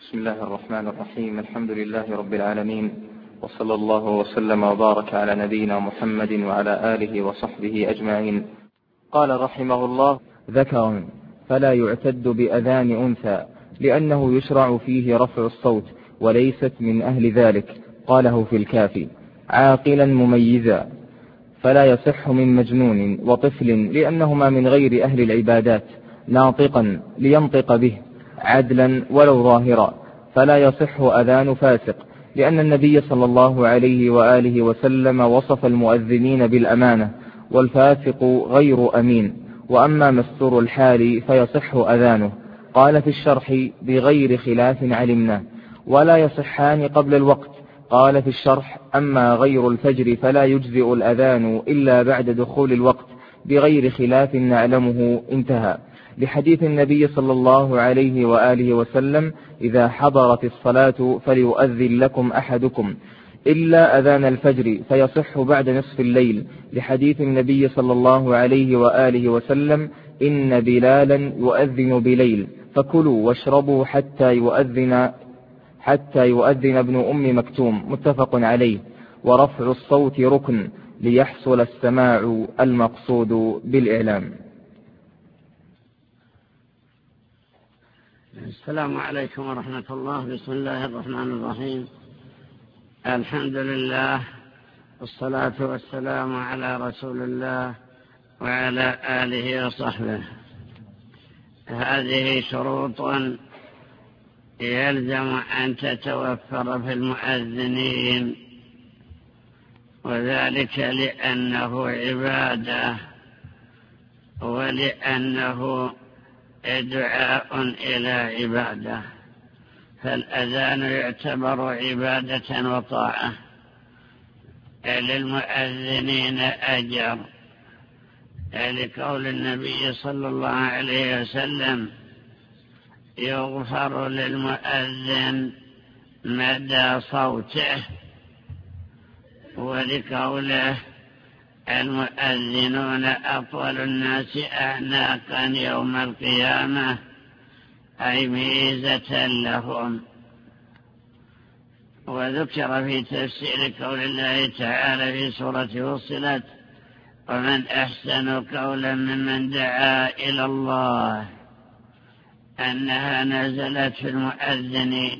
بسم الله الرحمن الرحيم. الحمد لله رب العالمين، وصلى الله وسلم وبارك على نبينا محمد وعلى آله وصحبه أجمعين. قال رحمه الله: ذكر فلا يعتد بأذان أنثى لأنه يشرع فيه رفع الصوت وليست من أهل ذلك. قاله في الكافي: عاقلا مميزا، فلا يصح من مجنون وطفل لأنهما من غير أهل العبادات، ناطقا لينطق به، عدلا ولو ظاهرا، فلا يصح أذان فاسق، لأن النبي صلى الله عليه وآله وسلم وصف المؤذنين بالأمانة، والفاسق غير أمين. وأما مستور الحال فيصح أذانه. قال في الشرح: بغير خلاف علمنا، ولا يصحان قبل الوقت. قال في الشرح: أما غير الفجر فلا يجزئ الأذان إلا بعد دخول الوقت بغير خلاف نعلمه. انتهى. لحديث النبي صلى الله عليه وآله وسلم: إذا حضرت الصلاة فليؤذن لكم أحدكم إلا أذان الفجر فيصح بعد نصف الليل. لحديث النبي صلى الله عليه وآله وسلم: إن بلالا يؤذن بليل فكلوا واشربوا حتى يؤذن ابن أم مكتوم. متفق عليه. ورفع الصوت ركن ليحصل السماع المقصود بالإعلام. السلام عليكم ورحمة الله. بسم الله الرحمن الرحيم. الحمد لله، والصلاة والسلام على رسول الله وعلى آله وصحبه. هذه شروط يلزم أن تتوفر في المؤذنين، وذلك لأنه عبادة ولأنه دعاء إلى عبادة، فالأذان يعتبر عبادة وطاعة. للمؤذنين أجر، لقول النبي صلى الله عليه وسلم: يغفر للمؤذن مدى صوته، ولقوله: المؤذنون أطول الناس أعناقا يوم القيامة، أي ميزة لهم. وذكر في تفسير قول الله تعالى في سورة فصلت: ومن أحسن قولا ممن دعا إلى الله، أنها نزلت في المؤذنين،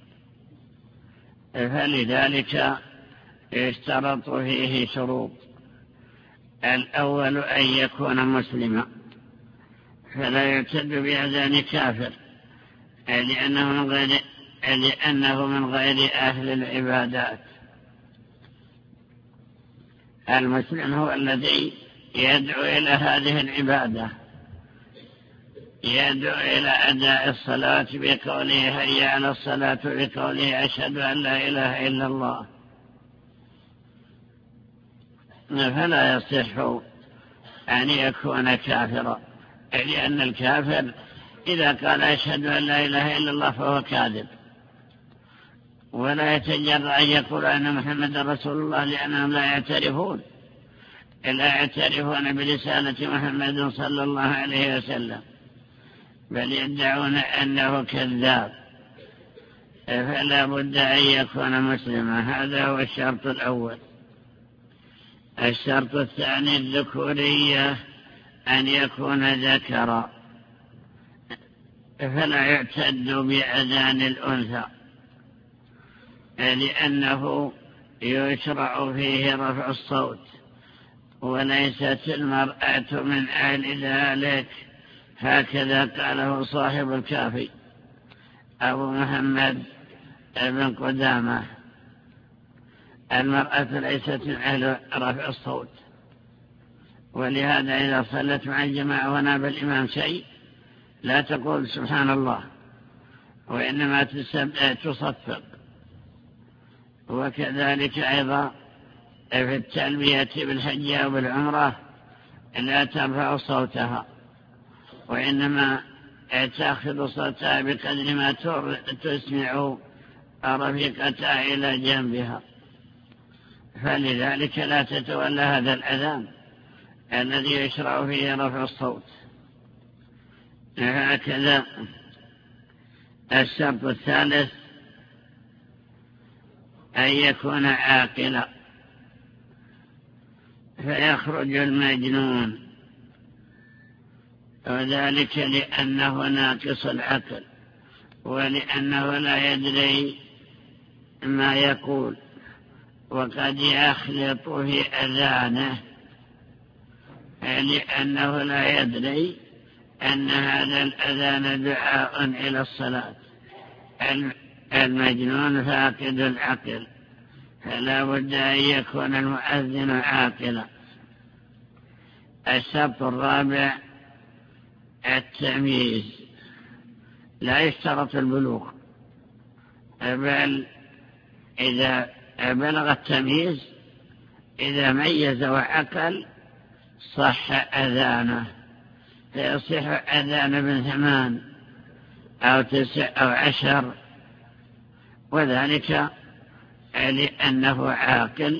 فلذلك يشترط فيه شروط. الأول أن يكون مسلما، فلا يعتد بأذان كافر، لأنه من غير أهل العبادات. المسلم هو الذي يدعو إلى هذه العبادة، يدعو إلى أداء الصلاة بقوله هيا على الصلاة، بقوله أشهد أن لا إله إلا الله. فلا يصح أن يكون كافرا، لأن الكافر إذا قال أشهد أن لا إله إلا الله فهو كاذب، ولا يتجرأ أن يقول أن محمد رسول الله، لأنهم لا يعترفون برسالة محمد صلى الله عليه وسلم، بل يدعون أنه كذاب. فلا بد أن يكون مسلما. هذا هو الشرط الأول. الشرط الثاني الذكورية، أن يكون ذكرا، فلا يعتد بأذان الأنثى، لأنه يشرع فيه رفع الصوت، وليست المرأة من أهل ذلك. هكذا قاله صاحب الكافي أبو محمد بن قدامة: المرأة ليست من أهل رفع الصوت. ولهذا إذا صلت مع الجماعة وناب الإمام شيء لا تقول سبحان الله، وإنما تصفق. وكذلك أيضا في التلبية بالحج أو بالعمرة لا ترفع صوتها، وإنما تأخذ صوتها بقدر ما تسمع رفيقتها إلى جنبها. فلذلك لا تتولى هذا الأذان الذي يشرع فيه رفع الصوت. هكذا الشرط الثالث أن يكون عاقلا، فيخرج المجنون، وذلك لأنه ناقص العقل، ولأنه لا يدري ما يقول، وقد يخلط في أذانه لأنه لا يدري أن هذا الأذان دعاء إلى الصلاة. المجنون فاقد العقل، فلا بد أن يكون المؤذن عاقلا. الشرط الرابع التمييز، لا يشترط البلوغ، بل إذا بلغ التمييز، إذا ميز وعقل صح أذانه، فيصح أذان ابن 8 أو 9 أو 10، وذلك لأنه عاقل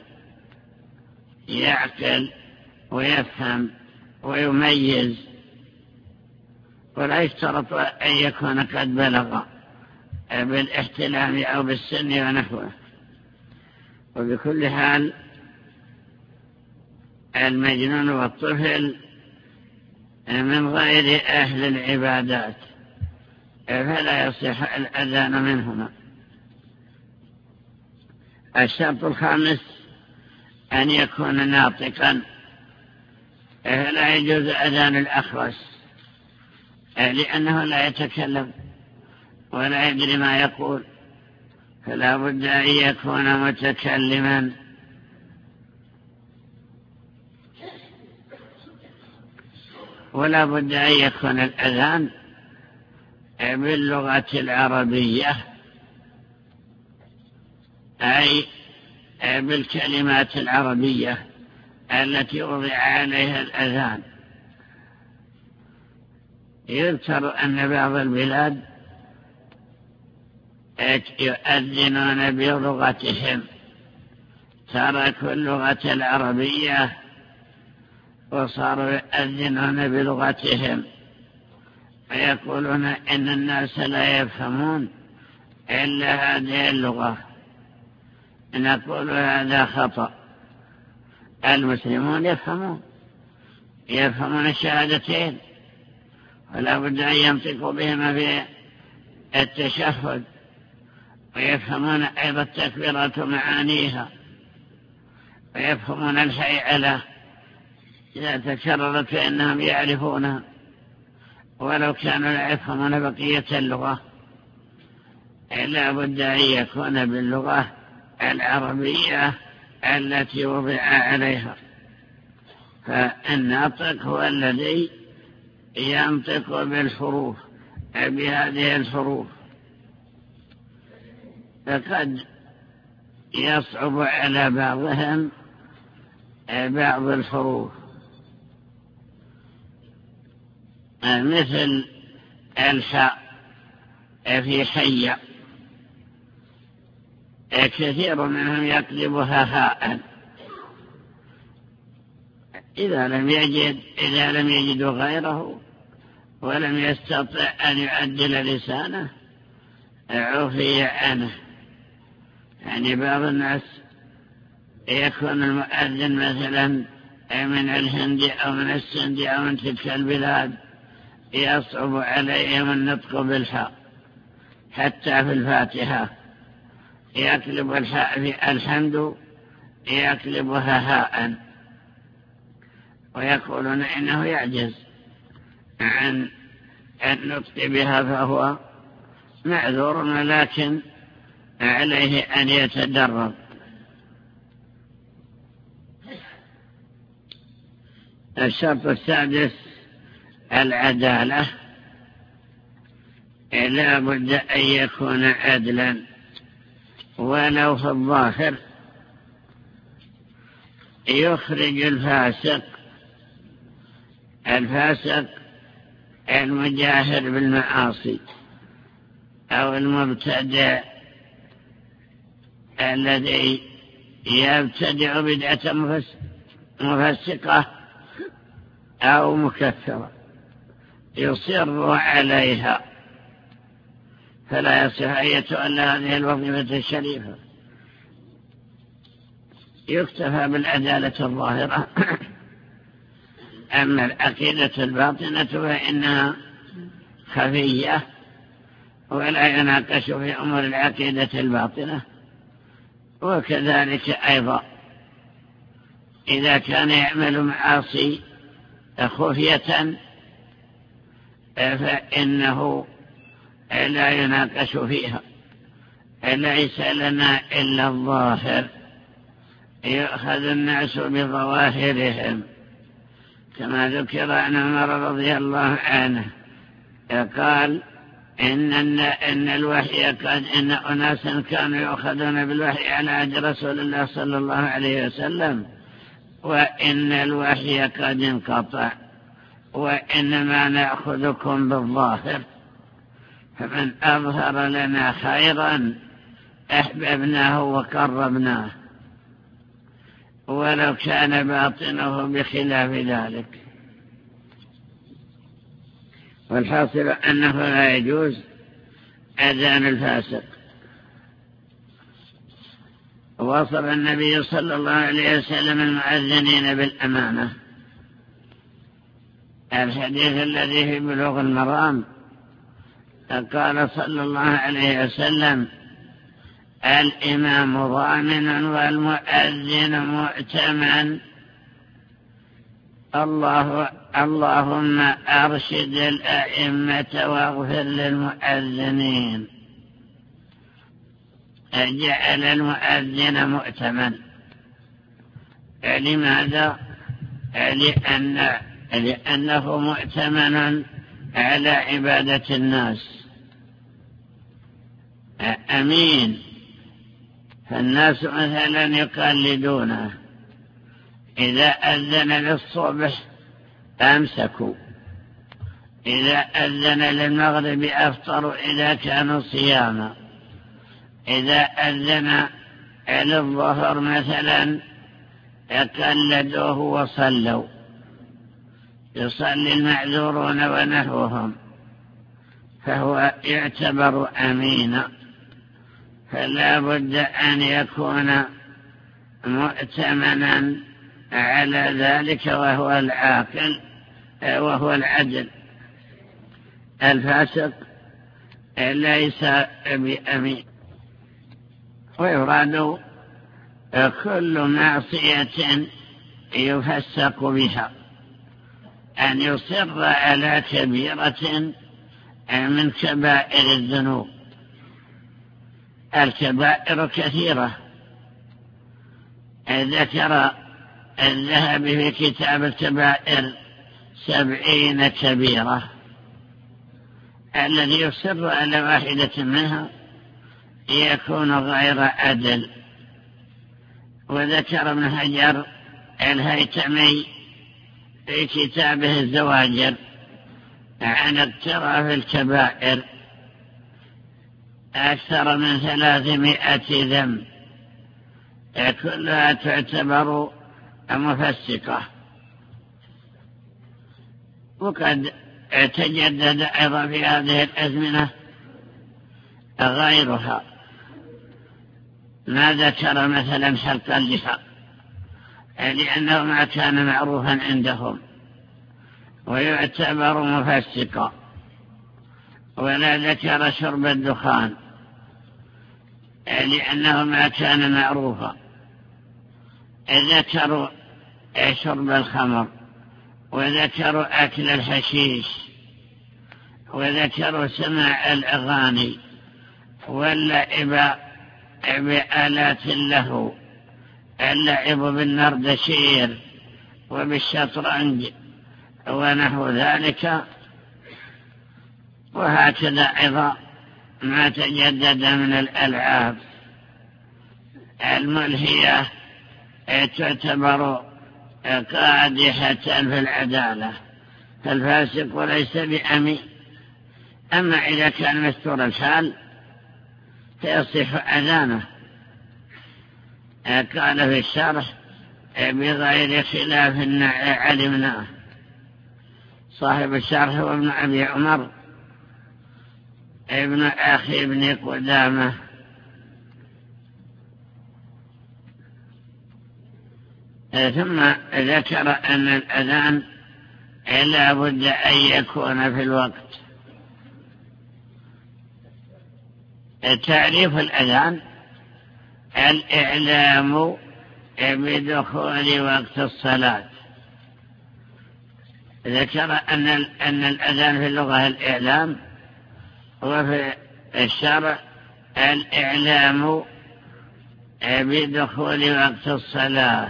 يعقل ويفهم ويميز، ولا يشترط أن يكون قد بلغ بالاحتلام أو بالسن ونحوه. وبكل حال المجنون والطفل من غير أهل العبادات، فلا يصح الأذان منهما. الشرط الخامس أن يكون ناطقا، فلا يجوز أذان الأخرس لأنه لا يتكلم ولا يدري ما يقول، فلا بد أن يكون متكلما. ولا بد أن يكون الأذان باللغة العربية، أي بالكلمات العربية التي وضع عليها الأذان. يذكر أن بعض البلاد يؤذنون بلغتهم، تركوا اللغة العربية وصاروا يؤذنون بلغتهم، ويقولون إن الناس لا يفهمون إلا هذه اللغة. نقول هذا خطأ، المسلمون يفهمون الشهادتين، ولا بد أن ينطقوا بهما في التشهد، ويفهمون أيضا التكبيرات معانيها، ويفهمون الهيئة إذا تكررت فإنهم يعرفونها، ولو كانوا لا يفهمون بقية اللغة. لا بد أن يكون باللغة العربية التي وضع عليها. فالناطق هو الذي ينطق بالحروف، بهذه الحروف. فقد يصعب على بعضهم بعض الحروف، مثل الحاء في حي، كثير منهم يقلبها هاء إذا لم يجد غيره ولم يستطع أن يعدل لسانه عفي عنه. يعني بعض الناس يكون المؤذن مثلا من الهند أو من السند أو من تلك البلاد، يصعب عليهم النطق بالحاء، حتى في الفاتحة يقلب الحاء في الحمد يقلبها هاء، ويقولون إنه يعجز عن النطق بها، فهو معذور، ولكن عليه أن يتدرب. الشرط السادس العدالة، لا بد أن يكون عدلا ولو في الظاهر. يخرج الفاسق المجاهر بالمعاصي، أو المبتدع الذي يبتدع بدعة مفسقة أو مكثرة يصر عليها، فلا يصح أن يتولى هذه الوظيفة الشريفة. يكتفى بالعدالة الظاهرة. أما العقيدة الباطنة فإنها خفية ولا يناقش في أمور العقيدة الباطنة. وكذلك أيضا إذا كان يعمل معاصي خفية فإنه لا يناقش فيها. ليس لنا إلا الظاهر، يأخذ الناس بظواهرهم، كما ذكر عن عمر رضي الله عنه قال إن الوحي إن أناسا كانوا يأخذون بالوحي على عهد رسول الله صلى الله عليه وسلم، وإن الوحي قد انقطع، وإنما نأخذكم بالظاهر، فمن أظهر لنا خيرا أحببناه وقربناه ولو كان باطنه بخلاف ذلك. والحاصل أنه لا يجوز أذان الفاسق. وصف النبي صلى الله عليه وسلم المؤذنين بالأمانة. الحديث الذي في بلوغ المرام قال صلى الله عليه وسلم: الإمام ضامن والمؤذن مؤتمن. اللهم أرشد الأئمة واغفر للمؤذنين. جعل المؤذن مؤتمن. لماذا؟ لأنه مؤتمن على عبادة الناس، أمين. فالناس مثلا يقلدونه، إذا أذن للصبح أمسكوا، إذا أذن للمغرب أفطروا إذا كانوا صياما، إذا أذن للظهر مثلا قلدوه وصلوا، يصلي المعذورون ونحوهم، فهو يعتبر أمينا. فلا بد أن يكون مؤتمنا على ذلك، وهو العاقل وهو العدل. الفاسق ليس بأمين. ويراد كل معصية يفسق بها، أن يصر على كبيرة من كبائر الذنوب. الكبائر كثيرة، ذكر الذهبي في كتاب الكبائر 70 كبيرة. الذي يصر على واحدة منها يكون غير عدل. وذكر ابن حجر الهيثمي في كتابه الزواجر عن اقتراف الكبائر أكثر من 300 ذنب، كلها تعتبر مفسقة. وقد تجدد أيضا في هذه الأزمنة غيرها. ما ذكر مثلا حلق اللحى لأنه ما كان معروفا عندهم ويعتبر مفسقا، ولا ذكر شرب الدخان لأنه ما كان معروفا. ذكروا شرب الخمر، وذكروا أكل الحشيش، وذكروا سماع الأغاني واللعب بآلات اللهو، اللعب بالنردشير وبالشطرنج ونحو ذلك. وهكذا أيضا ما تجدد من الألعاب الملهية تعتبر قادحة في العدالة. فالفاسق ليس بأمين. أما إذا كان مستور الحال فيصح أذانه. قال في الشرح بغير خلاف علمناه. صاحب الشرح هو ابن أبي عمر ابن أخي ابن قدامة ثم ذكر أن الأذان لا بد أن يكون في الوقت. تعريف الأذان الإعلام بدخول وقت الصلاة. ذكر أن الأذان في اللغة الإعلام، وفي الشرع الإعلام بدخول وقت الصلاة،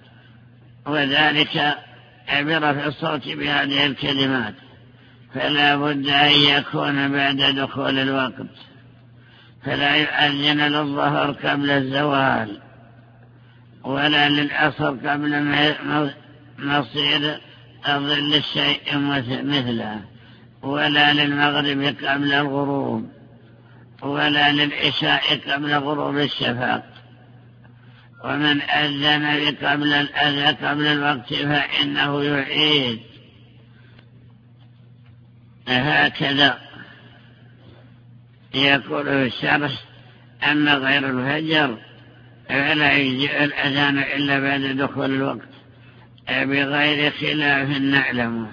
وذلك برفع الصوت بهذه الكلمات، فلا بد أن يكون بعد دخول الوقت، فلا يؤذن للظهر قبل الزوال، ولا للعصر قبل مصير ظل الشيء مثله، ولا للمغرب قبل الغروب، ولا للعشاء قبل غروب الشفق. ومن أذن قبل الأذى قبل الوقت فإنه يعيد. هكذا يقول في الشرح. أما غير الفجر فلا يجزئ الأذان إلا بعد دخول الوقت بغير خلاف نعلمه.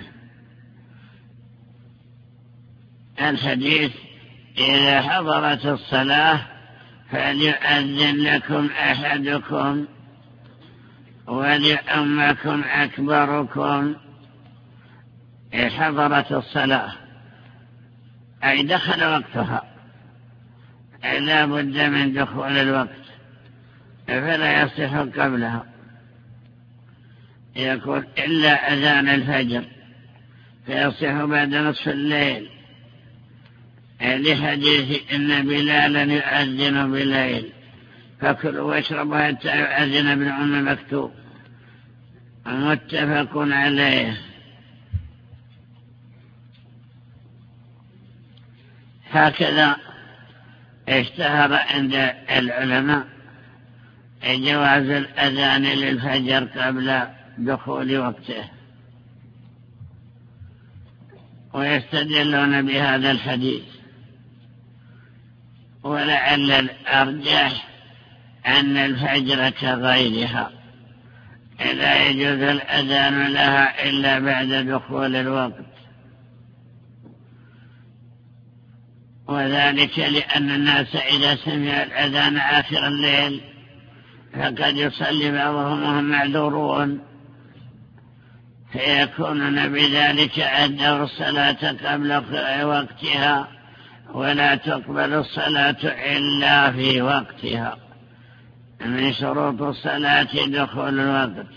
الحديث: إذا حضرت الصلاة فليؤذن لكم أحدكم وليؤمكم أكبركم. حضرت الصلاة أي دخل وقتها، لا بد من دخول الوقت، فلا يصح قبلها. يقول: إلا أذان الفجر فيصح بعد نصف الليل، لحديث إن بلالا يؤذن بالليل فكلوا واشربوا حتى يؤذن ابن أم مكتوم. متفق عليه. هكذا اشتهر عند العلماء جواز الأذان للفجر قبل دخول وقته، ويستدلون بهذا الحديث. ولعل الأرجح أن الفجر كغيرها لا يجوز الأذان لها إلا بعد دخول الوقت، وذلك لأن الناس إذا سمع الأذان آخر الليل فقد يصلي بعضهم وهم معذورون، فيكونون بذلك أدوا الصلاة قبل وقتها، ولا تقبل الصلاة إلا في وقتها. من شروط الصلاة دخول الوقت.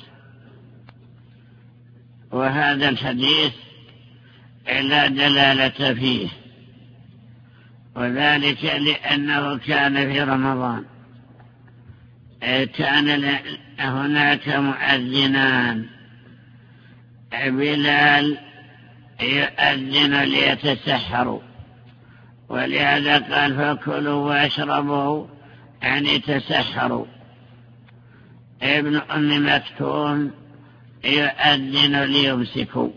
وهذا الحديث لا دلالة فيه، وذلك لأنه كان في رمضان. كان هناك مؤذنان، بلال يؤذن ليتسحروا، ولهذا قال: فكلوا واشربوا يعني تسحروا. ابن أم مكتوم يؤذن ليمسكوا،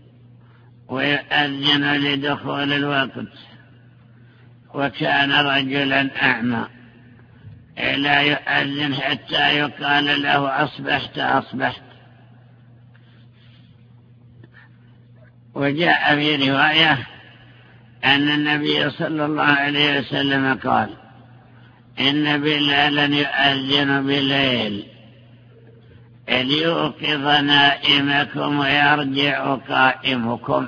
ويؤذن لدخول الوقت. وكان رجلا أعمى لا يؤذن حتى يقال له: أصبحت أصبحت. وجاء في رواية أن النبي صلى الله عليه وسلم قال: إن بلالا يؤذن بالليل ليوقظ نائمكم ويرجع قائمكم.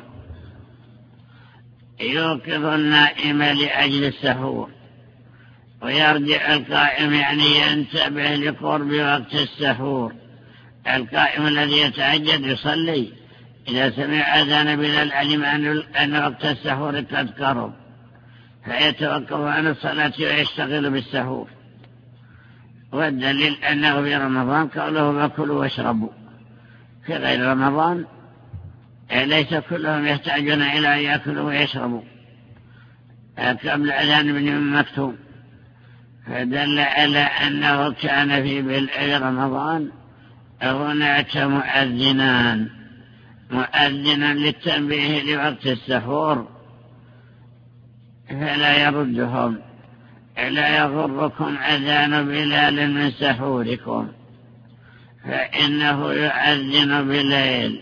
يوقظ النائم لأجل السحور، ويرجع القائم يعني ينتبه لقرب وقت السحور. القائم الذي يتعجد يصلي إذا سمع أذان بلال علم أن وقت السحور قد قرب، فيتوقف عن الصلاة ويشتغل بالسحور. والدليل أنه في رمضان قوله: فكلوا واشربوا. في غير رمضان ليس كلهم يحتاجون إلى أن يأكلوا ويشربوا قبل أذان ابن أم مكتوم، فدل على أنه كان في رمضان هناك مؤذنان: مؤذنا للتنبيه لوقت السحور، فلا يردهم. لا يغركم أذان بلال من سحوركم، فإنه يؤذن بليل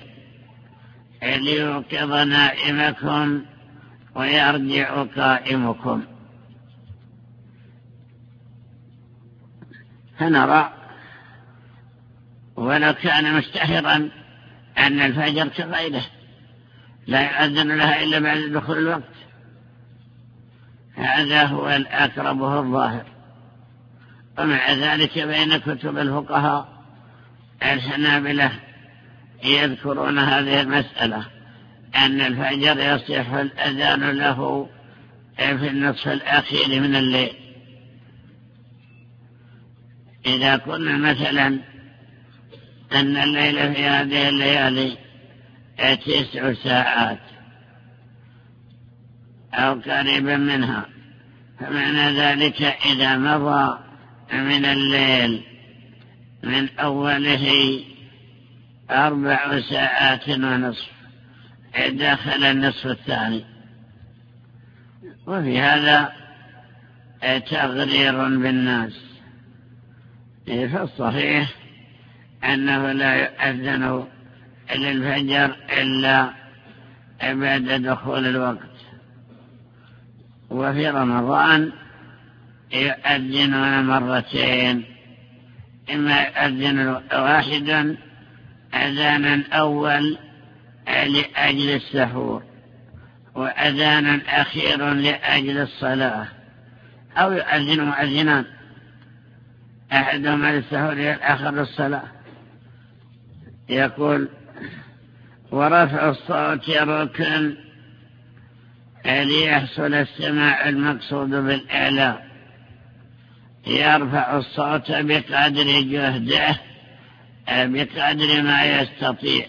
ليوقظ نائمكم ويرجع قائمكم. فنرى ولو كان مشتهرا أن الفجر كغيره لا يؤذن لها إلا بعد دخول الوقت، هذا هو الأقرب وهو الظاهر. ومع ذلك بين كتب الفقهاء الحنابلة يذكرون هذه المسألة، أن الفجر يصح الأذان له في النصف الأخير من الليل. إذا قلنا مثلا أن الليل في هذه الليالي 9 ساعات أو قريبا منها، فمعنى ذلك إذا مضى من الليل من أوله 4 ساعات ونصف دخل النصف الثاني. وفي هذا تغرير بالناس، فالصحيح أنه لا يؤذن للفجر إلا بعد دخول الوقت. وفي رمضان يؤذنون مرتين، إما يؤذن واحدا أذانا أول لأجل السحور وأذانا أخير لأجل الصلاة، أو يؤذن مؤذنان أحدهما للسحور والآخر للصلاة. يقول: ورفع الصوت ركن ليحصل السماع المقصود بالإعلاء، يرفع الصوت بقدر جهده بقدر ما يستطيع،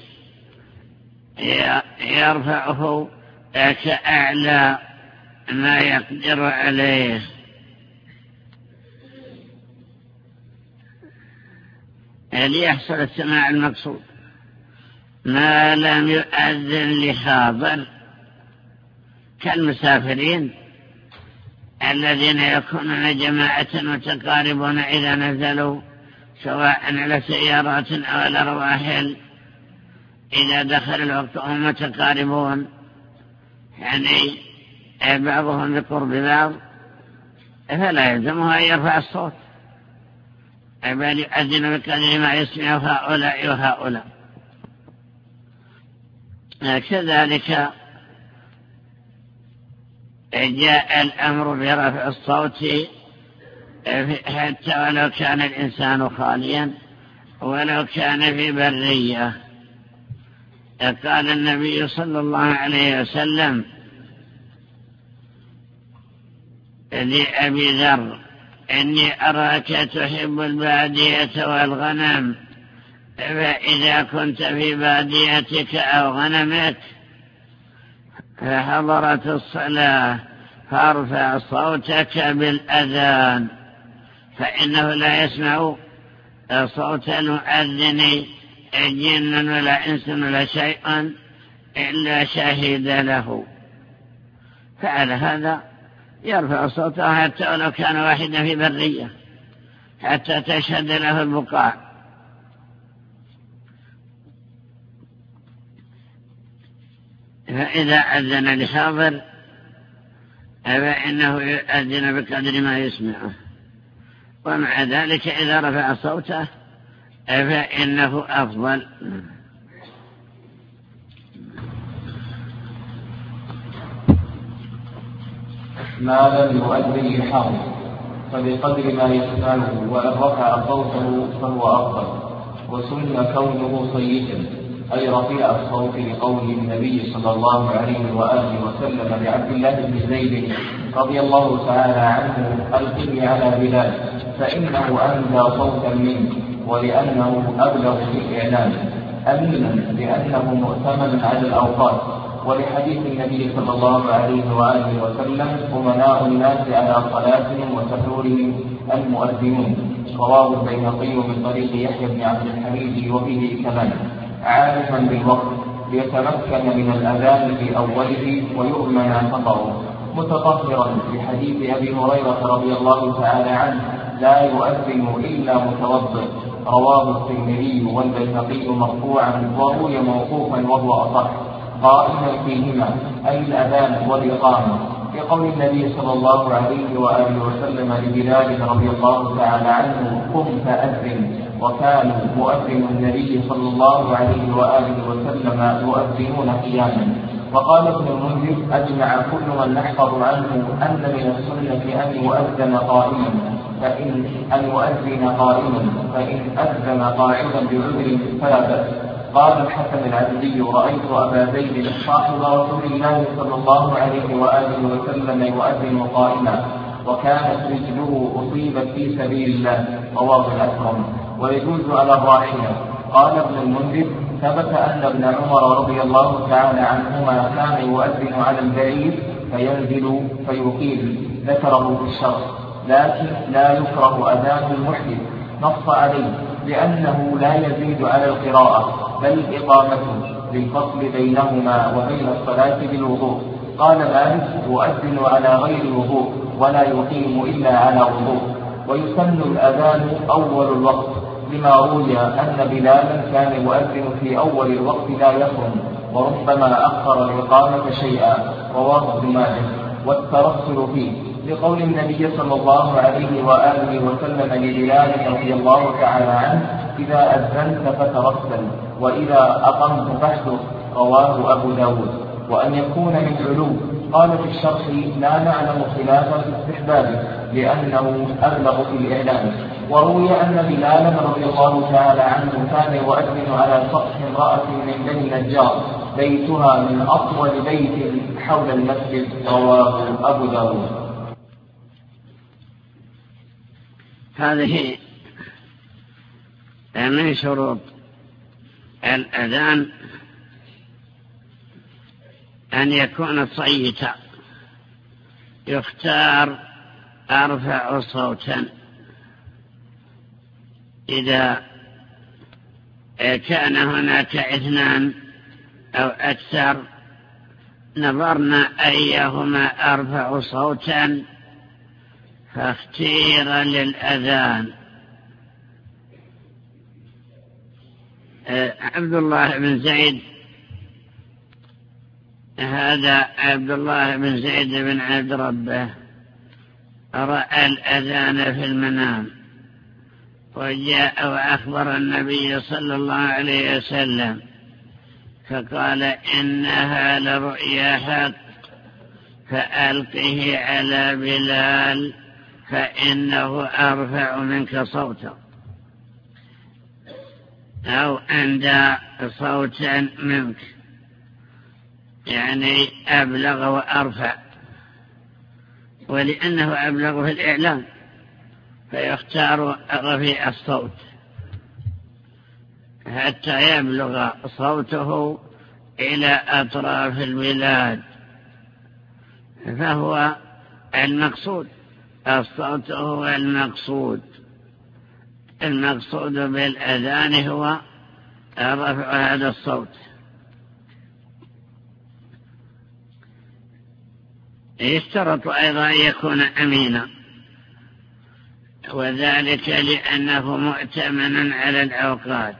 يرفعه كأعلى ما يقدر عليه. ليحصل السماع المقصود، ما لم يؤذن لحاضر كالمسافرين الذين يكونون جماعة متقاربون إذا نزلوا سواء على سيارات أو على رواحل، إذا دخل الوقت هم متقاربون، يعني بعضهم بقرب بعض، فلا يلزمه أن يرفع الصوت، بل يؤذن بقدر ما يسمع هؤلاء وهؤلاء. كذلك جاء الأمر برفع الصوت حتى ولو كان الإنسان خاليا، ولو كان في برية. قال النبي صلى الله عليه وسلم لأبي ذر: إني أراك تحب البادية والغنم، فإذا كنت في باديتك أو غنمك فحضرت الصلاة فارفع صوتك بالأذان، فإنه لا يسمع صوت المؤذن جن ولا إنس ولا شيء إلا شهد له. فعلى هذا يرفع صوته حتى ولو كان واحدا في برية، حتى تشهد له البقاع. فإذا أذن لحاضر فإنه يؤذن بقدر ما يسمعه، ومع ذلك إذا رفع صوته فإنه أفضل. ما لم يؤذن لحاضر فبقدر ما يسمعه، وإن رفع صوته فهو أفضل. وسن كونه صيتا، أي رفيع الصوت، لقول النبي صلى الله عليه وآله وسلم لعبد الله بن زيد رضي الله تعالى عنه: ألقني على بلال فإنه أندى صوتا منه، ولأنه أبلغ في الإعلان، أمينا لأنه مؤتمن على الأوقات، ولحديث النبي صلى الله عليه وآله وسلم: أمناء الناس على صلاتهم وسحورهم المؤذنون. رواه البيهقي من طريق يحيى بن عبد الحميد وبه كمان. عالما بالوقت ليتمكن من الأذان في أوله ويؤمن خطأه، متطهرا بحديث أبي هريرة رضي الله تعالى عنه: لا يؤذن إلا متوضئ، رواه الترمذي والبيهقي مرفوعا، وروي موقوفا وهو أصح، قائما فيهما أي الأذان والإقامة، لقول النبي صلى الله عليه وآله وسلم لبلال رضي الله تعالى عنه: قم فأذن. وكان مؤذن النبي صلى الله عليه وآله وسلم يؤذنون قياما. وقال ابن المنذر: أجمع كل من نحفظ عنه أن من السنة أن يؤذن قائما، فإن أذن قاعدا بعذر فلا بأس. قال الحسن العبدي: رأيت أبا زيد صاحب رسول الله صلى الله عليه وآله وسلم يؤذن قائما، وكانت رجله أصيبت في سبيل الله، رواه الأكرم. ويجوز على الراحلة. قال ابن المنذر: ثبت أن ابن عمر رضي الله تعالى عنهما كان يؤذن على البعير فينزل فيقيم، ذكره في الشرح، لكن لا يكره أذان المحدث، نص عليه لأنه لا يزيد على القراءة بل إقامته للفصل بينهما وبين الصلاة بالوضوء. قال مالك: يؤذن على غير وضوء ولا يقيم إلا على وضوء. ويسن الأذان أول الوقت، لما روي أن بلالا كان يؤذن في أول الوقت لا يخرم، وربما أخر الإقامة شيئا، رواه ابن ماجه. والترسل فيه لقول النبي صلى الله عليه وآله وسلم لبلال رضي الله تعالى عنه: إذا أذنت فترسل، وإذا أقمت فاحدث، رواه أبو داود. وأن يكون من علو. قال في الشرح: لا نعلم خلافا في استحبابه لأنه أبلغ في الإعلام. وروي أن بلالا رضي الله تعالى عنه كان يؤذن على سطح امرأة من بني نجار، بيتها من أطول بيت حول المسجد، رواه أبو داود. هذه من شروط الأذان أن يكون صيتا، يختار أرفع صوتا. إذا كان هناك اثنان أو أكثر نظرنا أيهما أرفع صوتا فاختير للأذان. عبد الله بن زيد، هذا عبد الله بن زيد بن عبد ربه، رأى الأذان في المنام وجاء وأخبر النبي صلى الله عليه وسلم فقال: إنها لرؤيا حق، فألقه على بلال فإنه أرفع منك صوتا، أو أندى صوتا منك، يعني أبلغ وأرفع، ولأنه أبلغ في الإعلام فيختار رفيع الصوت حتى يبلغ صوته إلى أطراف البلاد، فهو المقصود، الصوت هو المقصود بالأذان هو رفع هذا الصوت. يشترط أيضا أن يكون أمينا، وذلك لأنه مؤتمن على الأوقات.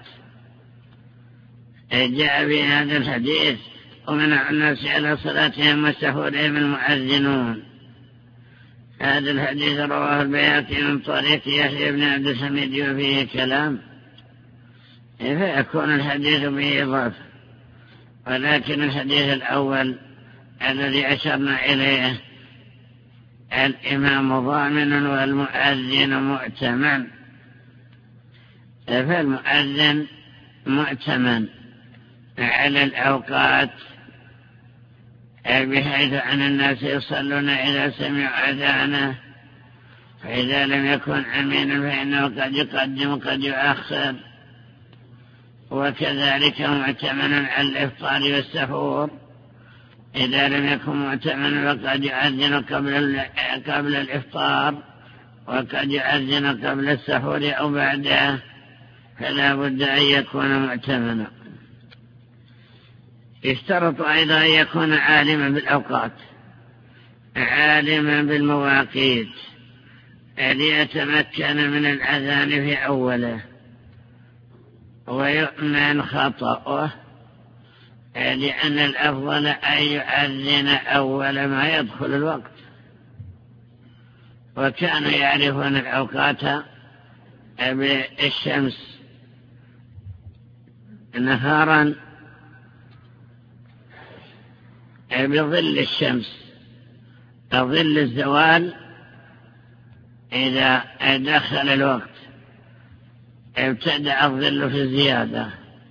جاء في هذا الحديث: ومنع الناس على صلاتهم وسهولهم المؤذنون. هذا الحديث رواه البيهقي من طريق يحيى بن عبد الحميد وفيه كلام، فيكون الحديث به إضافة. ولكن الحديث الأول الذي أشرنا إليه: الإمام ضامن والمؤذن مؤتمن، فالمؤذن مؤتمن على الأوقات، بحيث أن الناس يصلون إذا سمعوا أذانه، فإذا لم يكن أمينا فإنه قد يقدم وقد يؤخر. وكذلك مؤتمن على الإفطار والسحور، إذا لم يكن مؤتمنا فقد يؤذن قبل الإفطار، وقد يؤذن قبل السحور أو بعده، فلا بد أن يكون مؤتمنا. يشترط أيضا أن يكون عالما بالأوقات، عالما بالمواقيت ليتمكن من الأذان في أوله ويؤمن خطأه، لأن الأفضل أن يؤذن أول ما يدخل الوقت. وكانوا يعرفون الأوقات بالشمس نهارا بظل الشمس، ظل الزوال إذا دخل الوقت ابتدأ الظل في الزيادة.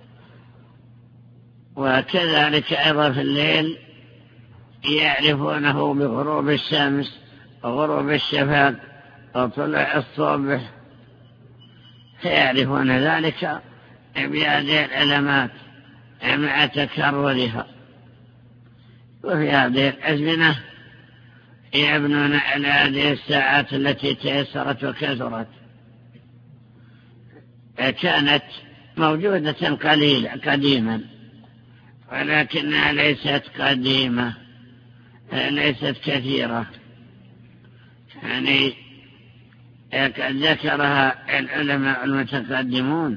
وكذلك أيضا في الليل يعرفونه بغروب الشمس وغروب الشفق وطلوع الصبح، فيعرفون ذلك بهذه العلامات مع تكررها. وفي هذه الأزمنة يبنون على هذه الساعات التي تيسرت وكثرت. كانت موجودة قديما، ولكنها ليست قديمة، ليست كثيرة. يعني قد ذكرها العلماء المتقدمون،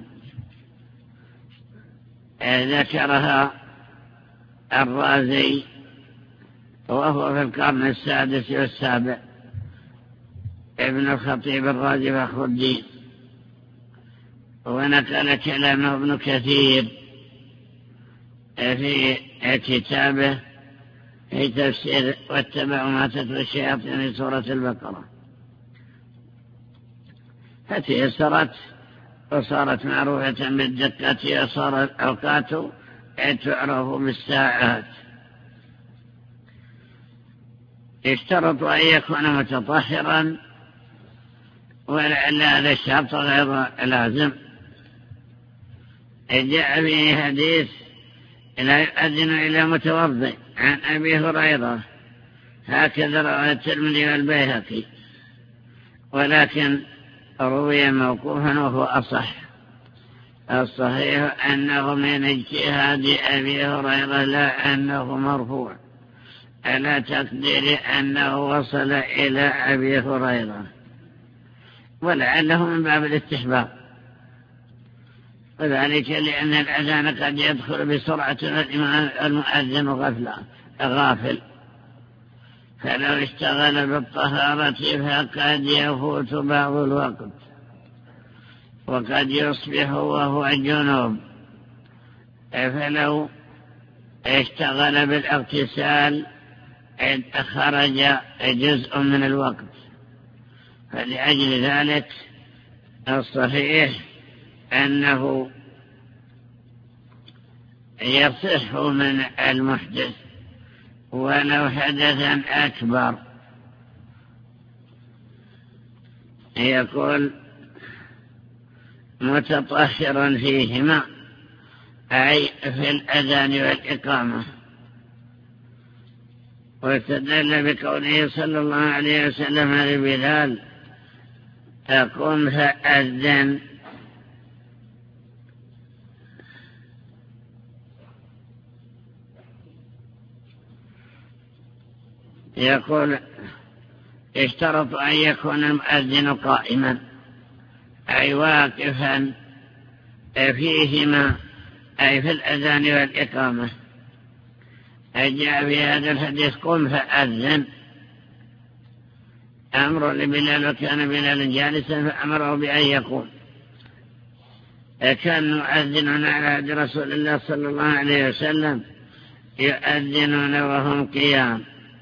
ذكرها الرازي وهو في القرن السادس والسابع، ابن الخطيب الرازي فخر الدين، ونقل كلامه ابن كثير في كتابه في تفسير واتبعوا ما تتلو الشياطين في سورة البقرة، فتيسرت وصارت معروفة بالدقة، وصارت الأوقات تعرف بالساعات. يشترط أن يكون متطهرا، ولعل هذا الشرط غير لازم. جاء به حديث لا يؤذن إلى متوضئ عن أبي هريرة، هكذا رواه الترمذي والبيهقي، ولكن روي موقوفا وهو أصح. الصحيح أنه من اجتهاد أبي هريرة لا أنه مرفوع، على تقدير أنه وصل إلى أبي هريرة، ولعله من باب الاستحباب، وذلك لأن الأذان قد يدخل بسرعة المؤذن غافل، فلو اشتغل بالطهارة فقد يفوت بعض الوقت، وقد يصبح وهو جنوب، فلو اشتغل بالاغتسال خرج جزء من الوقت. فلأجل ذلك الصحيح أنه يصح من المحدث ولو حدثا أكبر. يقول متطهرا فيهما، أي في الأذان والإقامة. واستدل بقوله صلى الله عليه وسلم لبلال قم فأذن، يقول اشترط أن يكون المؤذن قائما أي واقفا فيهما، أي في الأذان والإقامة. جاء في هذا الحديث قم فأذن، أمر لبلال، وكان بلال جالسا فأمره بأن يقوم. كان مؤذنون على عهد رسول الله صلى الله عليه وسلم يؤذنون وهم قيام.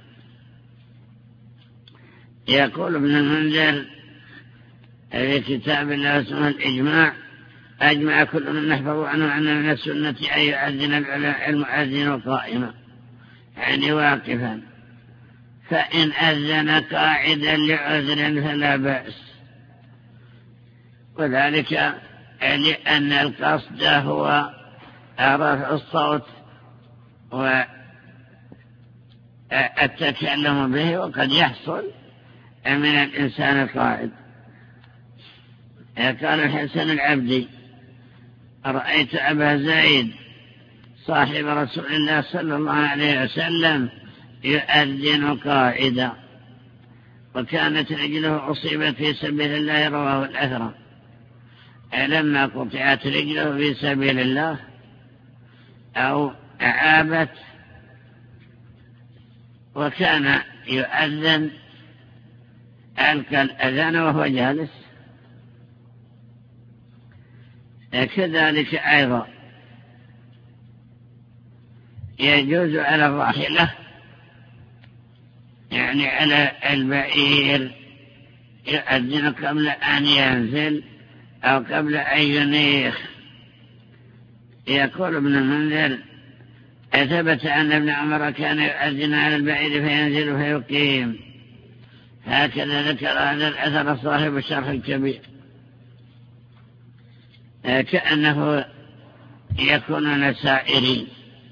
يقول ابن المنذر في كتاب الله اسمه الإجماع: أجمع كل من نحفظ عنه أن من السنة أن يؤذن المؤذن قائما، يعني واقفا، فإن أذن قاعدا لعذر فلا بأس، وذلك لأن القصد هو رفع الصوت والتكلم به، وقد يحصل من الإنسان القاعد. قال الحسن العبدي: رأيت أبا زيد صاحب رسول الله صلى الله عليه وسلم يؤذن قاعدا، وكانت رجله أصيبت في سبيل الله، رواه الأثرم. لما قطعت رجله في سبيل الله أو عابت، وكان يؤذن ألقى الأذان وهو جالس. كذلك أيضا يجوز على الراحلة، يعني على البعير، يؤذن قبل أن ينزل أو قبل أن ينيخ. يقول ابن المنذر: ثبت أن ابن عمر كان يؤذن على البعير فينزل فيقيم. هكذا ذكر هذا الأثر صاحب الشرح الكبير، كأنه يكونون سائرين،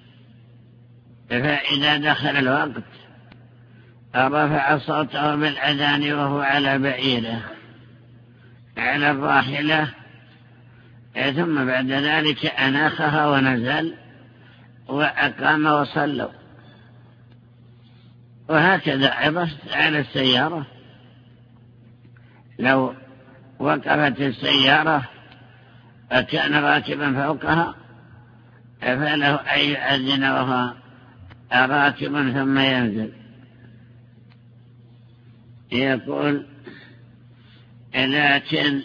فإذا دخل الوقت رفع صوته بالأذان وهو على بعيره على الراحلة، ثم بعد ذلك أناخها ونزل وأقام وصلوا. وهكذا أيضا على السيارة، لو وقفت السيارة فكان راكبا فوقها فله أن يؤذن وهو راكب ثم ينزل. يقول: لكن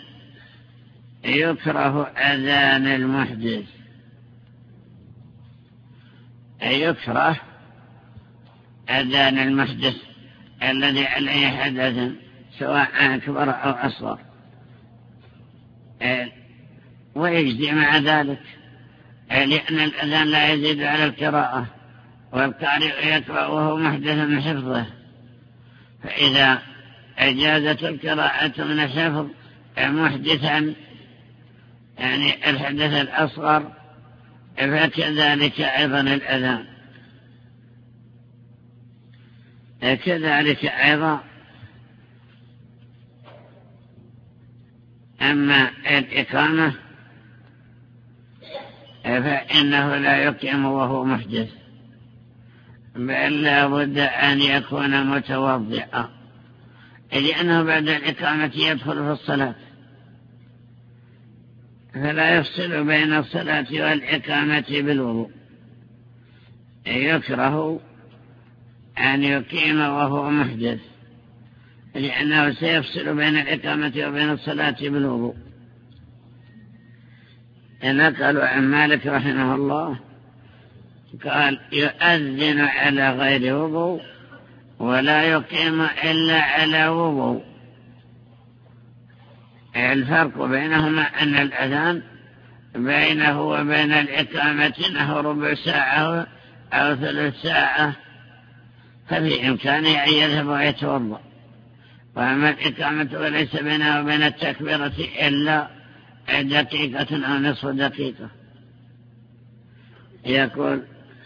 يكره أذان المحدث، يكره أذان المحدث الذي عليه حدث سواء أكبر أو أصغر، ويجزي مع ذلك، لأن الأذان لا يزيد على القراءة، والقارئ يقرأ وهو محدث من حفظه، فإذا أجازت القراءة من الحفظ محدثا، يعني الحدث الأصغر، فكذلك أيضا الأذان. كذلك أيضا أما الإقامة فإنه لا يقيم وهو محدث، بل لا بد أن يكون متوضئا، لأنه بعد الإقامة يدخل في الصلاة، فلا يفصل بين الصلاة والإقامة بالوضوء. يكره أن يقيم وهو محدث، لأنه سيفصل بين الإقامة وبين الصلاة بالوضوء. نقلوا عن مالك رحمه الله قال: يؤذن على غير وضوء ولا يقيم إلا على وضوء. الفرق بينهما أن الأذان بينه وبين الإقامة نحو ربع ساعة أو ثلث ساعة، ففي إمكانه أن يذهب ويتوضأ. وأما الإقامة وليس بينها وبين التكبيرة إلا دقيقة أو نصف دقيقة. يقول: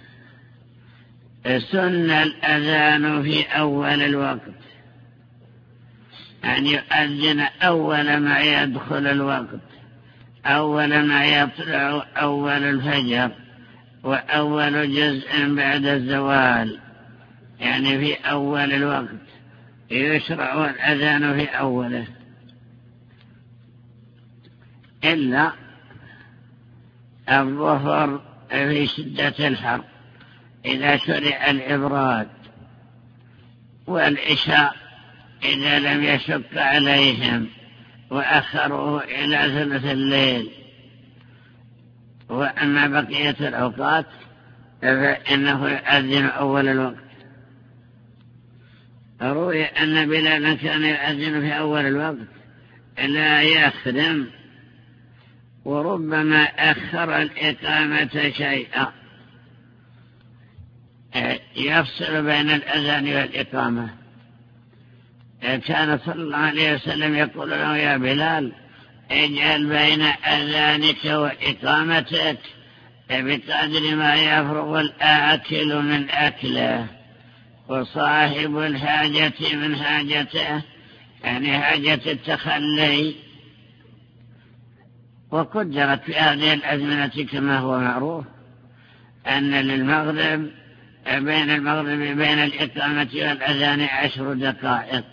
سن الأذان في أول الوقت، أن يؤذن أول ما يدخل الوقت، أول ما يطلع أول الفجر، وأول جزء بعد الزوال، يعني في أول الوقت يشرع الأذان في أوله، إلا الظهر في شدة الحر إذا شرع الإبراد، والعشاء إذا لم يشق عليهم وأخروه إلى ثلث الليل. وأما بقية الأوقات فإنه يؤذن أول الوقت. روي أن بلالا كان يؤذن في أول الوقت لا يخدم، وربما أخر الإقامة شيئا، يفصل بين الأذان والإقامة. كان صلى الله عليه وسلم يقول له: يا بلال، اجعل بين أذانك وإقامتك بقدر ما يفرغ الآكل من أكله وصاحب الحاجة من حاجته، يعني حاجة التخلي. وقدرت في هذه الأزمنة كما هو معروف أن للمغرب بين المغرب بين الإقامة والأذان 10 دقائق.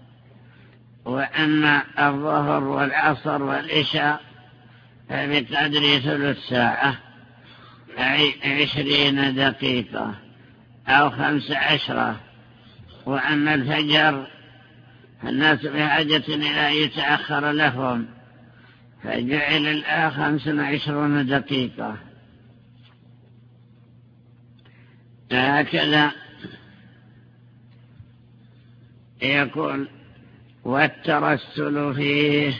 وأما الظهر والعصر والعشاء فبقدر ثلث ساعة، أي 20 دقيقة أو 15. وأما الفجر الناس بحاجة إلى أن يتأخر لهم، فجعل الآن 25 دقيقة. هكذا يقول: والترسل فيه،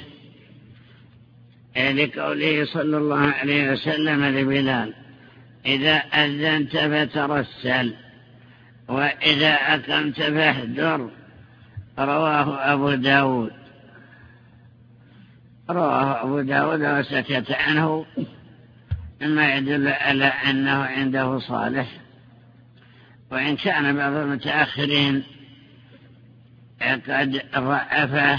لقوله صلى الله عليه وسلم لبلال: إذا أذنت فترسل، وإذا أقمت فاهجر. رواه أبو داود وسكت عنه، مما يدل على أنه عنده صالح. وإن كان بعض المتأخرين قد ضعفه،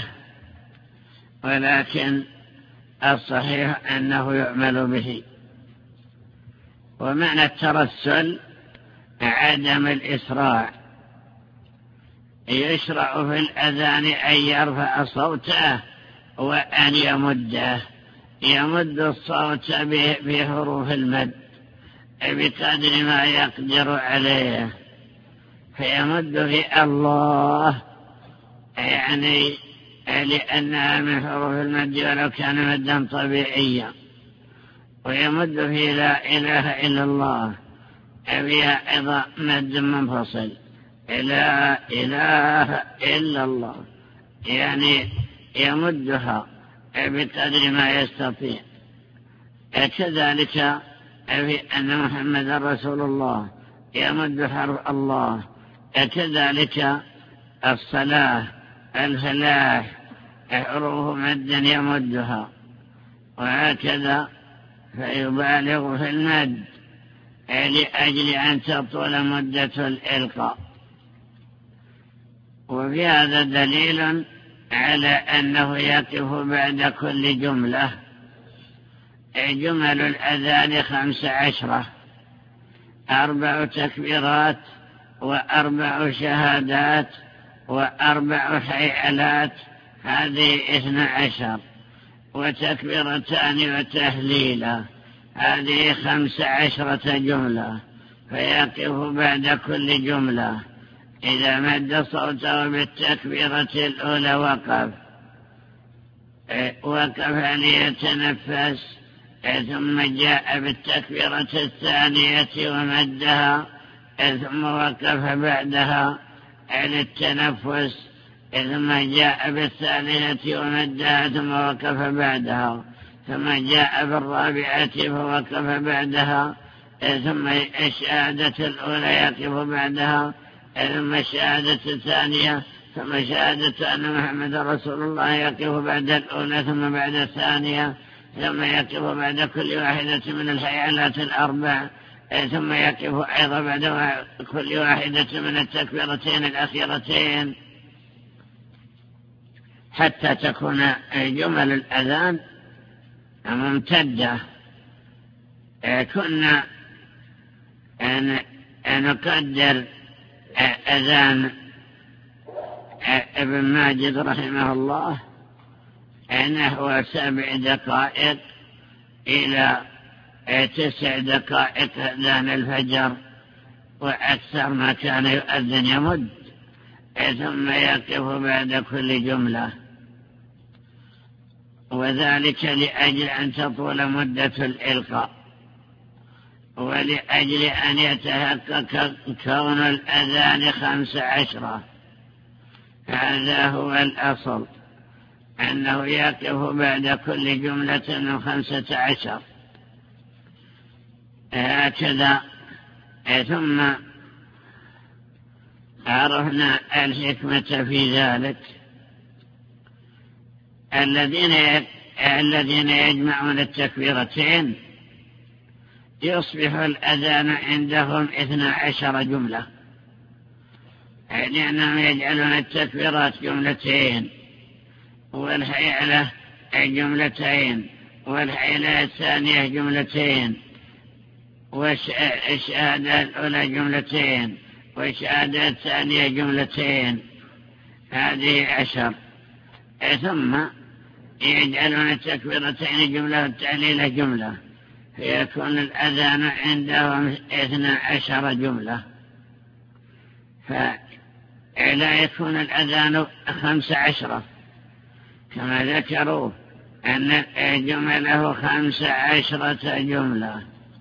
ولكن الصحيح أنه يعمل به. ومعنى الترسل عدم الإسراع. يشرع في الأذان أن يرفع صوته وأن يمد الصوت بحروف المد بقدر ما يقدر عليه، فيمد في الله، يعني لأنها من حروف المد ولو كان مدا طبيعيا. ويمد في لا إله إلا الله فيها أيضا مد منفصل، لا إله إلا الله، يعني يمدها بقدر ما يستطيع. كذلك في أن محمد رسول الله يمد حرف الله. كذلك الصلاة، الفلاح، حروف مد يمدها، وهكذا فيبالغ في المد لأجل أن تطول مدة الإلقاء. وفي هذا دليل على أنه يقف بعد كل جملة. جمل الأذان 15: 4 تكبيرات، و4 شهادات، و4 حيعلات، هذه 12، وتكبيرتان وتهليلة، هذه 15 جملة. فيقف بعد كل جملة. إذا مد صوته بالتكبيرة الأولى وقف ليتنفس، ثم جاء بالتكبيرة الثانية ومدها، ثم وقف بعدها للتنفس، ثم جاء بالثالثة ومدها، ثم وقف بعدها، ثم جاء بالرابعة فوقف بعدها، ثم الشهادة الأولى يقف بعدها، ثم الشهادة الثانية، ثم شهادة أن محمد رسول الله يقف بعد الأولى، ثم بعد الثانية، ثم يقف بعد كل واحدة من الحيالات 4، ثم يقف أيضا بعد كل واحدة من التكبيرتين الأخيرتين، حتى تكون جمل الأذان ممتدة. كنا نقدر أذان ابن ماجد رحمه الله نحو 7 دقائق إلى 9 دقائق أذان الفجر، وأكثر ما كان يؤذن يمد، ثم يقف بعد كل جملة، وذلك لأجل أن تطول مدة الإلقاء، ولأجل أن يتحقق كون الأذان 15. هذا هو الأصل، أنه يقف بعد كل جملة من 15. هكذا. ثم عرفنا الحكمة في ذلك. الذين يجمعون التكبيرتين يصبح الأذان عندهم 12 جملة، لأنهم يجعلون التكبيرات جملتين، والحيلة جملتين، والحيلة الثانية جملتين، والشهادة الأولى جملتين والشهادة الثانية جملتين، هذه 10. ثم يجعلون التكبيرتين جملة والتهليل جملة، فيكون الأذان عندهم 12 جملة، فلا يكون الأذان 15 كما ذكروا أن جمله 15 جملة.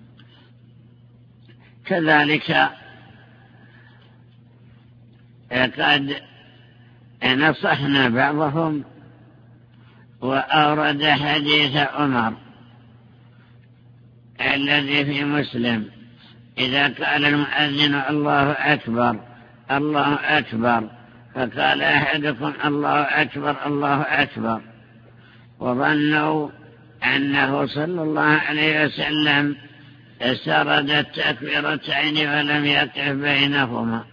كذلك قد نصحنا بعضهم وأورد حديث عمر الذي في مسلم: إذا قال المؤذن الله أكبر الله أكبر، فقال أحدكم الله أكبر الله أكبر، وظنوا أنه صلى الله عليه وسلم سرد التكبيرتين ولم يقف بينهما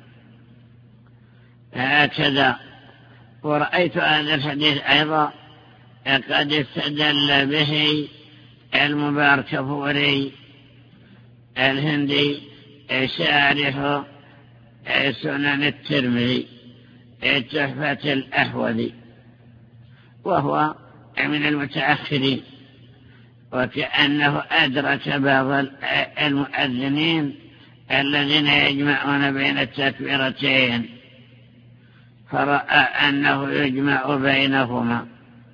هكذا. ورأيت هذا الحديث أيضا قد استدل به المباركفوري الهندي شارح سنن الترمذي تحفة الأحوذي، وهو من المتأخرين، وكأنه أدرك بعض المؤذنين الذين يجمعون بين التكبيرتين، فرأى أنه يجمع بينهما.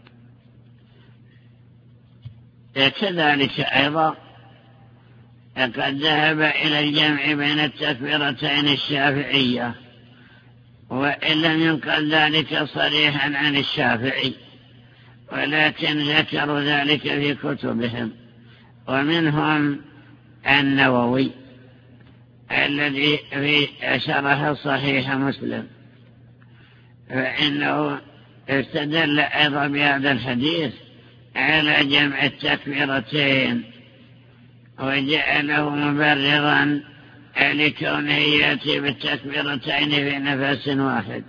كذلك أيضا قد ذهب إلى الجمع بين التكبيرتين الشافعية، وإن لم ينقل ذلك صريحا عن الشافعي، ولكن ذكروا ذلك في كتبهم، ومنهم النووي الذي في شرح صحيح مسلم، فإنه استدل أيضا بهذا الحديث على جمع التكبيرتين، وجعله مبررا لكونه يأتي بالتكبيرتين في نفس واحد.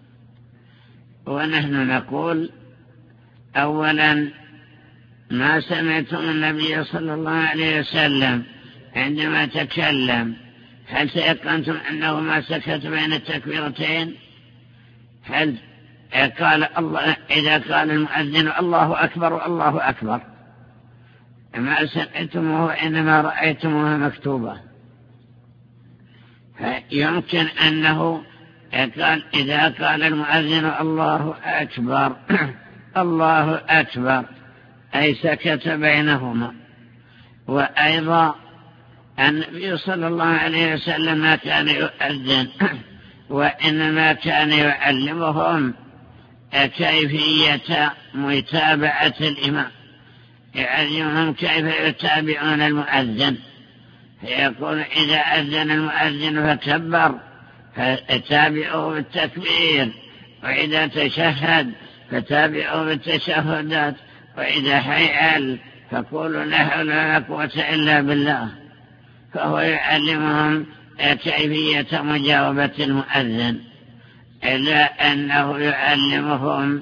ونحن نقول: أولا، ما سمعتم النبي صلى الله عليه وسلم عندما تكلم هل تيقنتم أنه ما سكت بين التكبيرتين؟ هل قال الله إذا قال المؤذن الله أكبر الله أكبر ما سمعتموه إنما رأيتموها مكتوبة؟ يمكن أنه قال إذا قال المؤذن الله أكبر الله أكبر أي سكت بينهما. وأيضا النبي صلى الله عليه وسلم ما كان يؤذن، وإنما كان يعلمهم كيفية متابعة الإمام، يعلمهم كيف يتابعون المؤذن، فيقول إذا أذن المؤذن فكبر فتابعوه بالتكبير، وإذا تشهد فتابعوه بالتشهدات، وإذا حيعل فقولوا لا حول ولا قوة إلا بالله. فهو يعلمهم كيفية مجاوبة المؤذن، إلا أنه يعلمهم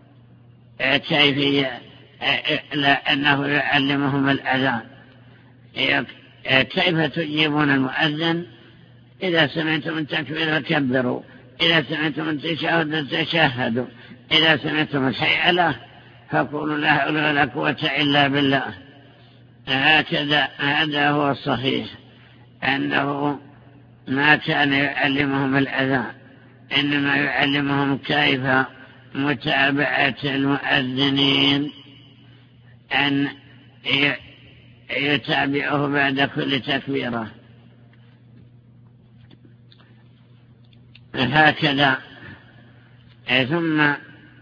لا أنه يعلمهم الأذان، كيف تجيبون المؤذن؟ إذا سمعتم التكبير فكبروا، إذا سمعتم التشهد تشهدوا، إذا سمعتم الحيعلة فقولوا لا حول ولا قوة إلا بالله. هكذا هذا هو الصحيح، أنه ما كان يعلمهم الأذان، إنما يعلمهم كيف متابعة المؤذنين، أن يتابعه بعد كل تكبيرة. هكذا. ثم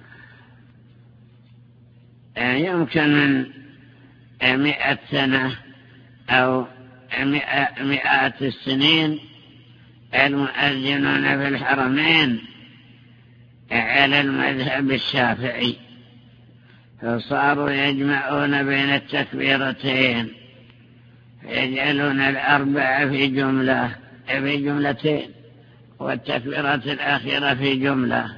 يمكن من 100 سنة أو 100 السنين المؤذنون في الحرمين على المذهب الشافعي، فصاروا يجمعون بين التكبيرتين، يجعلون 4 في جملتين، والتكبيرات الأخيرة في جملة،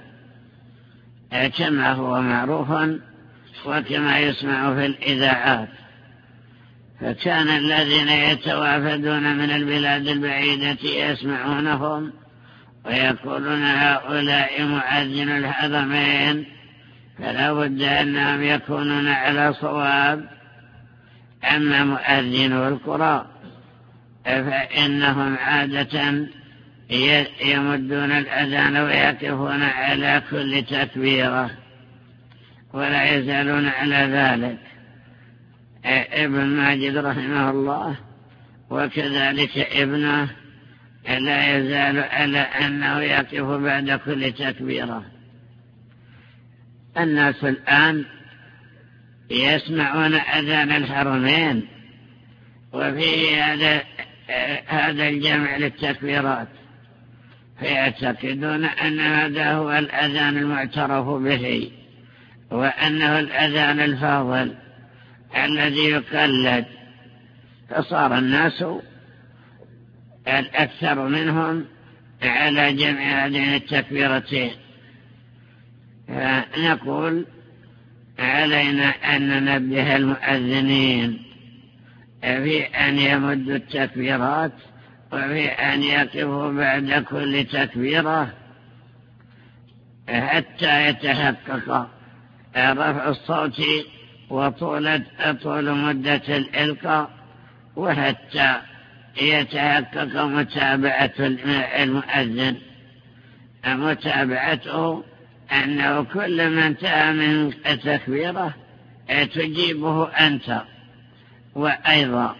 كما هو معروف وكما يسمع في الإذاعات. فكان الذين يتوافدون من البلاد البعيدة يسمعونهم ويقولون هؤلاء مؤذن الحرمين، فلا بد أنهم يكونون على صواب. أما مؤذنو القرى فإنهم عادة يمدون الأذان ويقفون على كل تكبيرة ولا يزالون على ذلك. ابن ماجد رحمه الله وكذلك ابنه لا يزال على أنه يقف بعد كل تكبيرة. الناس الآن يسمعون أذان الحرمين وفيه هذا الجمع للتكبيرات، فيعتقدون أن هذا هو الأذان المعترف به وأنه الأذان الفاضل الذي يقلد، فصار الناس الأكثر منهم على جمع هذين التكبيرتين. نقول علينا أن ننبه المؤذنين في أن يمدوا التكبيرات وفي أن يقفوا بعد كل تكبيرة حتى يتحقق رفع الصوت وطول مدة الإلقاء، وحتى يتحقق متابعة المؤذن، متابعته أنه كل من انتهى من التكبيرة تجيبه أنت. وأيضا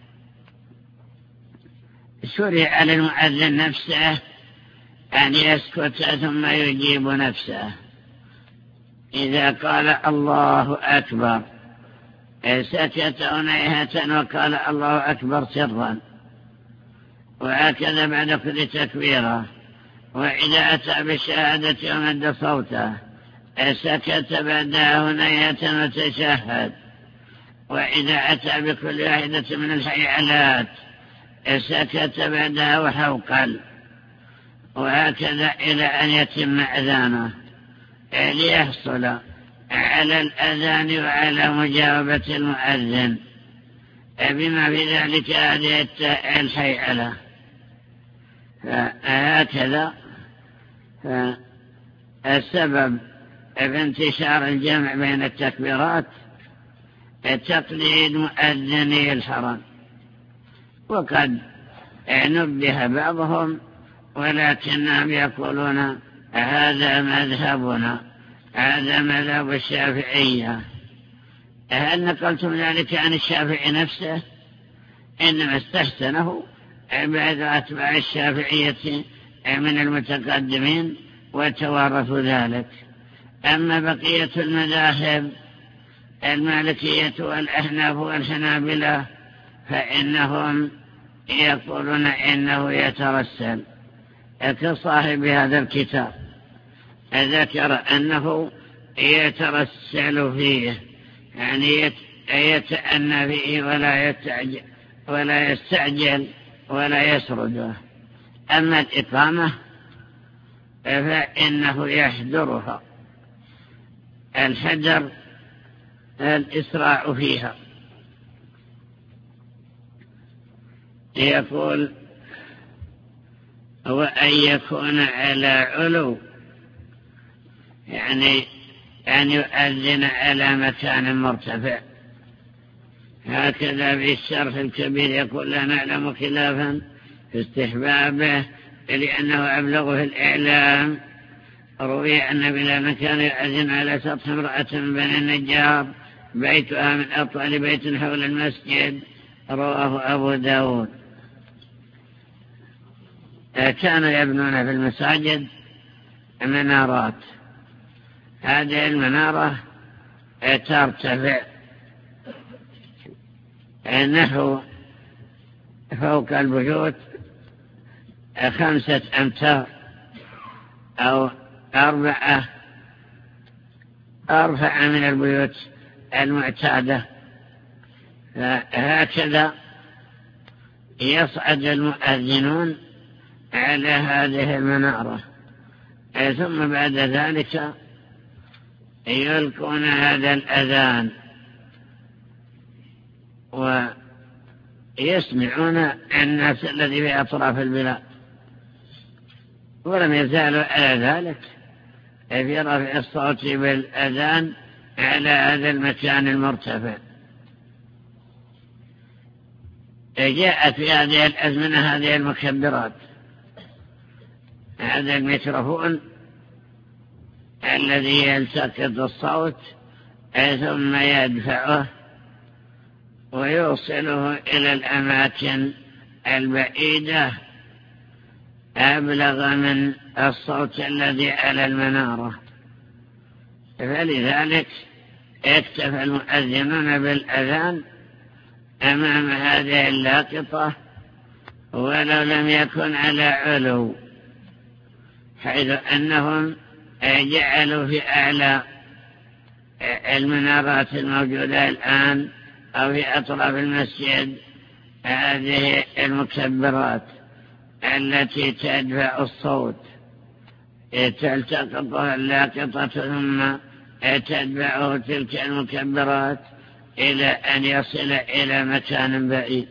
شرع للمؤذن نفسه أن يسكت ثم يجيب نفسه. إذا قال الله أكبر سكت أنيهة وقال الله أكبر سرا، وهكذا بعد كل تكبيرة. وإذا أتى بالشهادة ومد صوته سكت بعدها هنيهة وتشهد. وإذا أتى بكل واحدة من الحيعلات سكت بعدها وحوقل، وهكذا إلى أن يتم أذانه ليحصل على الأذان وعلى مجاوبة المؤذن بما في ذلك هذه الحيعلة. فهكذا السبب في انتشار الجمع بين التكبيرات تقليد مؤذني الحرم، وقد نبه بعضهم ولكنهم يقولون هذا مذهبنا، هذا مذهب الشافعية. هل نقلتم ذلك عن الشافعي نفسه؟ إنما استحسنه بعض أتباع الشافعية من المتقدمين وتوارثوا ذلك. أما بقية المذاهب المالكية والأحناف والحنابلة فإنهم يقولون إنه يترسل، كصاحب هذا الكتاب ذكر أنه يترسل فيه، يعني يتأنى فيه ولا يستعجل ولا يسرده. أما الإقامة فإنه يحذرها، الحذر الإسراع فيها. يقول وأن يكون على علو، يعني أن يؤذن على مكان مرتفع. هكذا في الشرح الكبير يقول لا نعلم خلافا في استحبابه لأنه أبلغ في الإعلام. روي أن بلالا كان يؤذن على سطح امرأة من بني النجار بيتها من أطول بيت حول المسجد، رواه أبو داود. كانوا يبنون في المساجد منارات، هذه المنارة ترتفع نحو فوق البيوت 5 أمتار أو 4 أرفع من البيوت المعتادة. هكذا يصعد المؤذنون على هذه المنارة، ثم بعد ذلك يلقون هذا الأذان. يسمعون الناس الذي في أطراف البلاد، ولم يزالوا على ذلك في رفع الصوت بالأذان على هذا المكان المرتفع. جاءت في هذه الأزمنة هذه المكبرات، هذا الميكروفون الذي يلتقط الصوت ثم يدفعه ويوصله إلى الأماكن البعيدة أبلغ من الصوت الذي على المنارة. فلذلك اكتفى المؤذنون بالأذان أمام هذه اللاقطة ولو لم يكن على علو، حيث أنهم جعلوا في أعلى المنارات الموجودة الآن أو في أطراف المسجد هذه المكبرات التي تدفع الصوت، تلتقطها اللاقطة ثم تدفعه تلك المكبرات إلى أن يصل إلى مكان بعيد.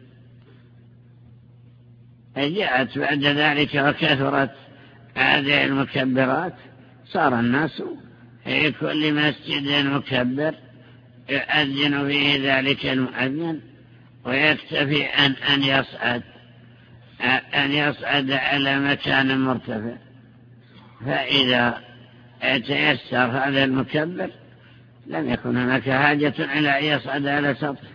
جاءت بعد ذلك وكثرت هذه المكبرات، صار الناس في كل مسجد مكبر يؤذن فيه ذلك المؤذن، ويكتفي أن يصعد على مكان مرتفع. فإذا تيسر هذا المكبر لم يكن هناك حاجة إلى أن يصعد على سطح،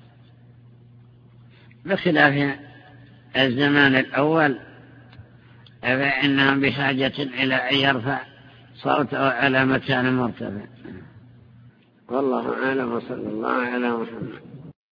بخلاف الزمان الأول فإنهم بحاجة إلى أن يرفع صوته على مكان مرتفع. والله أعلم، وصلى الله على محمد.